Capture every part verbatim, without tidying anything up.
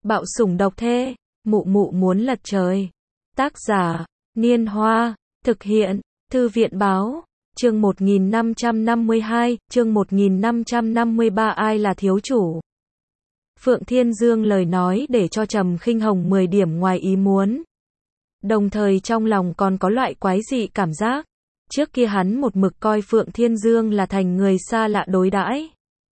Bạo sủng độc thê, mụ mụ muốn lật trời. Tác giả, Niên Hoa, thực hiện, Thư viện Báo, chương một nghìn năm trăm năm mươi hai, chương một nghìn năm trăm năm mươi ba ai là thiếu chủ? Phượng Thiên Dương lời nói để cho Trầm Khinh Hồng mười điểm ngoài ý muốn. Đồng thời trong lòng còn có loại quái dị cảm giác. Trước kia hắn một mực coi Phượng Thiên Dương là thành người xa lạ đối đãi.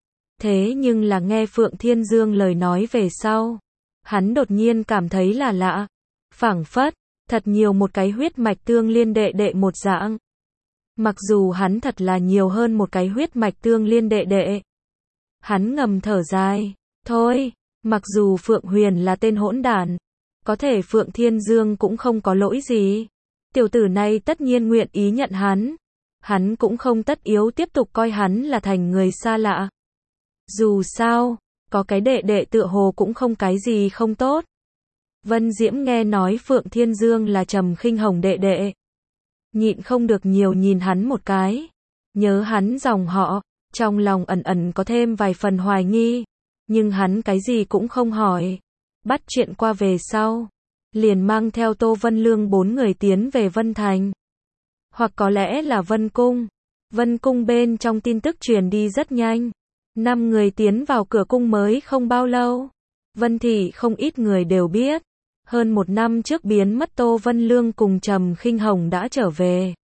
Thế nhưng là nghe Phượng Thiên Dương lời nói về sau, hắn đột nhiên cảm thấy là lạ. Phảng phất, thật nhiều một cái huyết mạch tương liên đệ đệ một dạng. Mặc dù hắn thật là nhiều hơn một cái huyết mạch tương liên đệ đệ. Hắn ngầm thở dài, thôi, mặc dù Phượng Huyền là tên hỗn đản, có thể Phượng Thiên Dương cũng không có lỗi gì. Tiểu tử này tất nhiên nguyện ý nhận hắn. Hắn cũng không tất yếu tiếp tục coi hắn là thành người xa lạ. Dù sao, có cái đệ đệ tựa hồ cũng không cái gì không tốt. Vân Diễm nghe nói Phượng Thiên Dương là Trầm Khinh Hồng đệ đệ. Nhịn không được nhiều nhìn hắn một cái. Nhớ hắn dòng họ, trong lòng ẩn ẩn có thêm vài phần hoài nghi. Nhưng hắn cái gì cũng không hỏi. Bắt chuyện qua về sau, liền mang theo Tô Vân Lương bốn người tiến về Vân Thành. Hoặc có lẽ là Vân Cung. Vân Cung bên trong tin tức truyền đi rất nhanh. Năm người tiến vào cửa cung mới không bao lâu. Vân Thị không ít người đều biết. Hơn một năm trước biến mất Tô Vân Lương cùng Trầm Khinh Hồng đã trở về.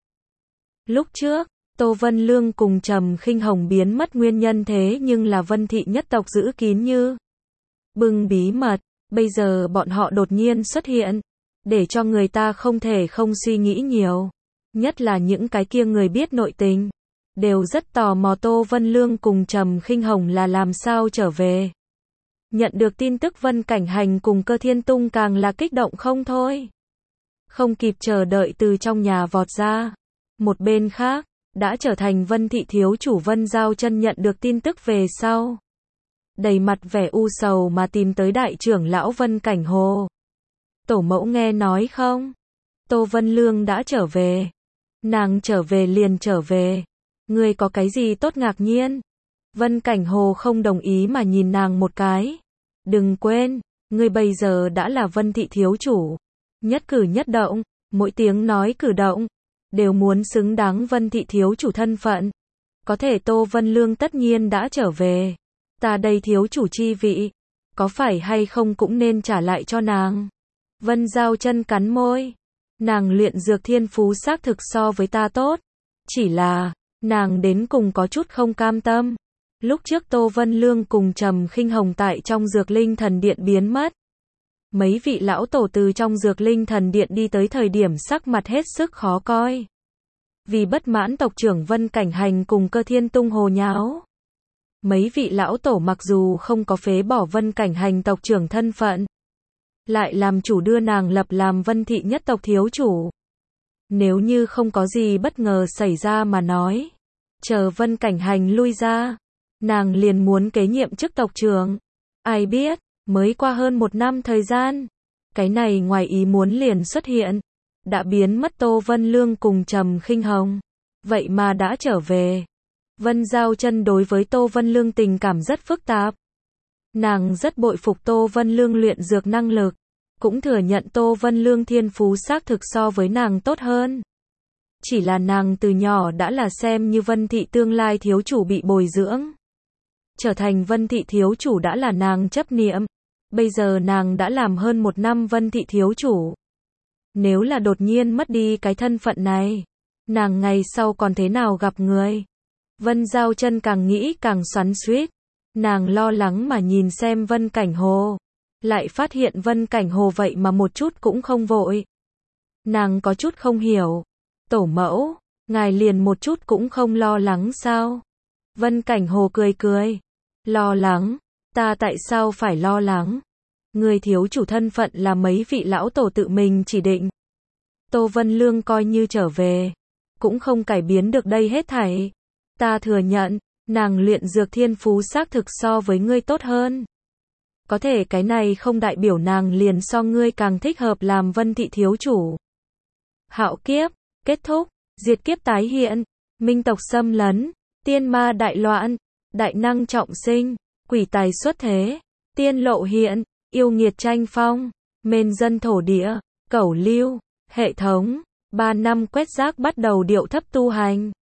Lúc trước, Tô Vân Lương cùng Trầm Khinh Hồng biến mất nguyên nhân thế nhưng là Vân Thị nhất tộc giữ kín như bưng bí mật. Bây giờ bọn họ đột nhiên xuất hiện, để cho người ta không thể không suy nghĩ nhiều. Nhất là những cái kia người biết nội tình, đều rất tò mò Tô Vân Lương cùng Trầm Khinh Hồng là làm sao trở về. Nhận được tin tức Vân Cảnh Hành cùng Cơ Thiên Tung càng là kích động không thôi. Không kịp chờ đợi từ trong nhà vọt ra. Một bên khác, đã trở thành Vân Thị thiếu chủ Vân Giao Chân nhận được tin tức về sau. Đầy mặt vẻ u sầu mà tìm tới đại trưởng lão Vân Cảnh Hồ. Tổ mẫu nghe nói không? Tô Vân Lương đã trở về. Nàng trở về liền trở về. Ngươi có cái gì tốt ngạc nhiên? Vân Cảnh Hồ không đồng ý mà nhìn nàng một cái. Đừng quên, ngươi bây giờ đã là Vân Thị thiếu chủ. Nhất cử nhất động, mỗi tiếng nói cử động, đều muốn xứng đáng Vân Thị thiếu chủ thân phận. Có thể Tô Vân Lương tất nhiên đã trở về. Ta đây thiếu chủ chi vị, có phải hay không cũng nên trả lại cho nàng. Vân Giao Chân cắn môi. Nàng luyện dược thiên phú xác thực so với ta tốt. Chỉ là, nàng đến cùng có chút không cam tâm. Lúc trước Tô Vân Lương cùng Trầm Khinh Hồng tại trong dược linh thần điện biến mất. Mấy vị lão tổ từ trong dược linh thần điện đi tới thời điểm sắc mặt hết sức khó coi. Vì bất mãn tộc trưởng Vân Cảnh Hành cùng Cơ Thiên Tung hồ nháo. Mấy vị lão tổ mặc dù không có phế bỏ Vân Cảnh Hành tộc trưởng thân phận, lại làm chủ đưa nàng lập làm Vân Thị nhất tộc thiếu chủ. Nếu như không có gì bất ngờ xảy ra mà nói, chờ Vân Cảnh Hành lui ra, nàng liền muốn kế nhiệm chức tộc trưởng. Ai biết, mới qua hơn một năm thời gian, cái này ngoài ý muốn liền xuất hiện, đã biến mất Tô Vân Lương cùng Trầm Khinh Hồng, vậy mà đã trở về. Vân Giao Chân đối với Tô Vân Lương tình cảm rất phức tạp. Nàng rất bội phục Tô Vân Lương luyện dược năng lực, cũng thừa nhận Tô Vân Lương thiên phú xác thực so với nàng tốt hơn. Chỉ là nàng từ nhỏ đã là xem như Vân Thị tương lai thiếu chủ bị bồi dưỡng. Trở thành Vân Thị thiếu chủ đã là nàng chấp niệm. Bây giờ nàng đã làm hơn một năm Vân Thị thiếu chủ. Nếu là đột nhiên mất đi cái thân phận này, nàng ngày sau còn thế nào gặp người? Vân Giao Chân càng nghĩ càng xoắn xuýt. Nàng lo lắng mà nhìn xem Vân Cảnh Hồ. Lại phát hiện Vân Cảnh Hồ vậy mà một chút cũng không vội. Nàng có chút không hiểu. Tổ mẫu, ngài liền một chút cũng không lo lắng sao? Vân Cảnh Hồ cười cười. Lo lắng? Ta tại sao phải lo lắng? Người thiếu chủ thân phận là mấy vị lão tổ tự mình chỉ định. Tô Vân Lương coi như trở về, cũng không cải biến được đây hết thảy. Ta thừa nhận, nàng luyện dược thiên phú xác thực so với ngươi tốt hơn. Có thể cái này không đại biểu nàng liền so ngươi càng thích hợp làm Vân Thị thiếu chủ. Hạo kiếp, kết thúc, diệt kiếp tái hiện, minh tộc xâm lấn, tiên ma đại loạn, đại năng trọng sinh, quỷ tài xuất thế, tiên lộ hiện, yêu nghiệt tranh phong, mên dân thổ địa, cẩu lưu, hệ thống, ba năm quét rác bắt đầu điệu thấp tu hành.